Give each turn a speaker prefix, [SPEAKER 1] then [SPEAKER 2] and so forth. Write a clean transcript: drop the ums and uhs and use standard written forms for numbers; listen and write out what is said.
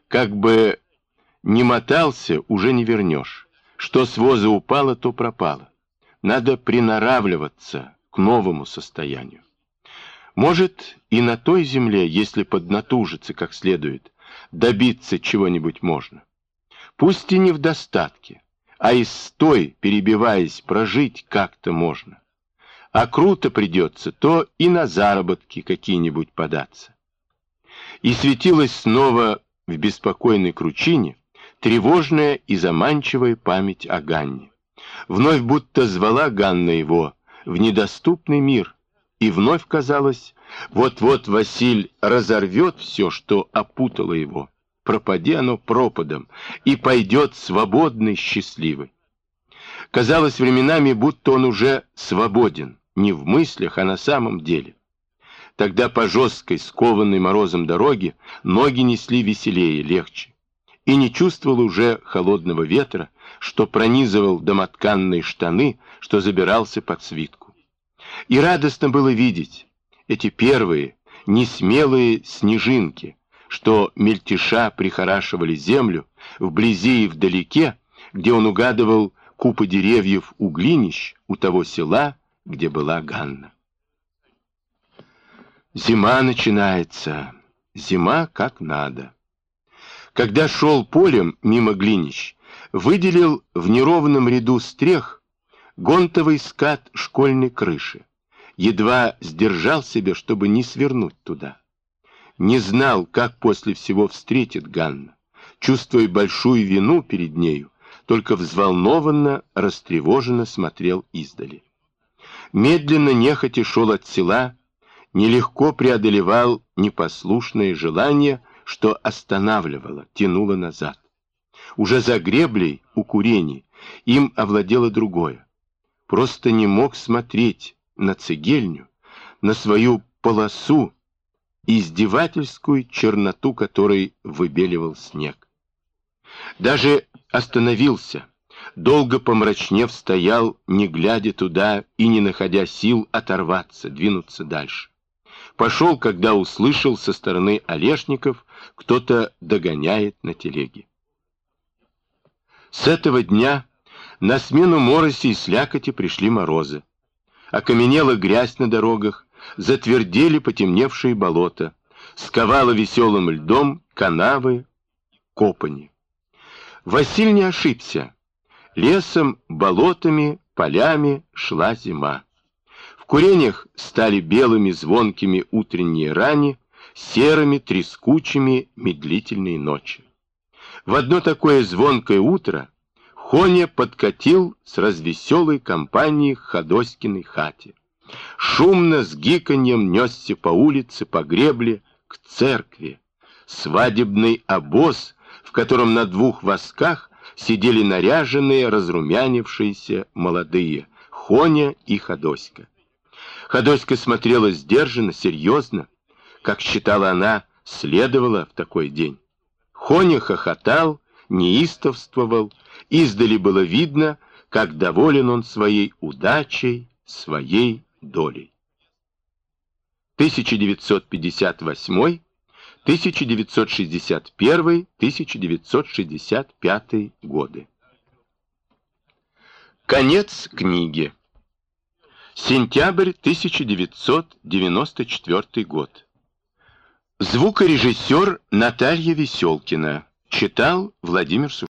[SPEAKER 1] Как бы не мотался, уже не вернешь. Что с воза упало, то пропало. Надо приноравливаться к новому состоянию. Может, и на той земле, если поднатужиться как следует, добиться чего-нибудь можно. Пусть и не в достатке, а из той, перебиваясь, прожить как-то можно. А круто придется, то и на заработки какие-нибудь податься. И светилась снова в беспокойной кручине тревожная и заманчивая память о Ганне. Вновь будто звала Ганна его в недоступный мир, и вновь казалось, вот-вот Василь разорвет все, что опутало его, пропади оно пропадом, и пойдет свободный, счастливый. Казалось временами, будто он уже свободен, не в мыслях, а на самом деле. Тогда по жесткой, скованной морозом дороге ноги несли веселее, легче, и не чувствовал уже холодного ветра, что пронизывал домотканные штаны, что забирался под свитку. И радостно было видеть эти первые, несмелые снежинки, что мельтеша прихорашивали землю вблизи и вдалеке, где он угадывал купы деревьев у глинищ, у того села, где была Ганна. Зима начинается, зима как надо. Когда шел полем мимо глинищ, выделил в неровном ряду стрех гонтовый скат школьной крыши. Едва сдержал себя, чтобы не свернуть туда. Не знал, как после всего встретит Ганна, чувствуя большую вину перед нею, только взволнованно, растревоженно смотрел издали. Медленно, нехотя шел от села, нелегко преодолевал непослушное желание, что останавливало, тянуло назад. Уже за греблей у курений им овладело другое. Просто не мог смотреть на цегельню, на свою полосу, издевательскую черноту, которой выбеливал снег. Даже остановился, долго помрачнев стоял, не глядя туда и не находя сил оторваться, двинуться дальше. Пошел, когда услышал со стороны Олешников, кто-то догоняет на телеге. С этого дня на смену мороси и слякоти пришли морозы. Окаменела грязь на дорогах, затвердели потемневшие болота, сковало веселым льдом канавы, копани. Василь не ошибся. Лесом, болотами, полями шла зима. В куренях стали белыми звонкими утренние рани, серыми трескучими медлительные ночи. В одно такое звонкое утро Хоня подкатил с развеселой компанией к Ходоськиной хате. Шумно с гиканьем несся по улице, по гребле, к церкви. Свадебный обоз, в котором на двух восках сидели наряженные, разрумянившиеся молодые Хоня и Ходоська. Ходоська смотрела сдержанно, серьезно, как считала она, следовало в такой день. Хоня хохотал, неистовствовал, издали было видно, как доволен он своей удачей, своей долей. 1958, 1961, 1965 годы. Конец книги. Сентябрь 1994 год. Звукорежиссер Наталья Веселкина. Читал Владимир Сушков.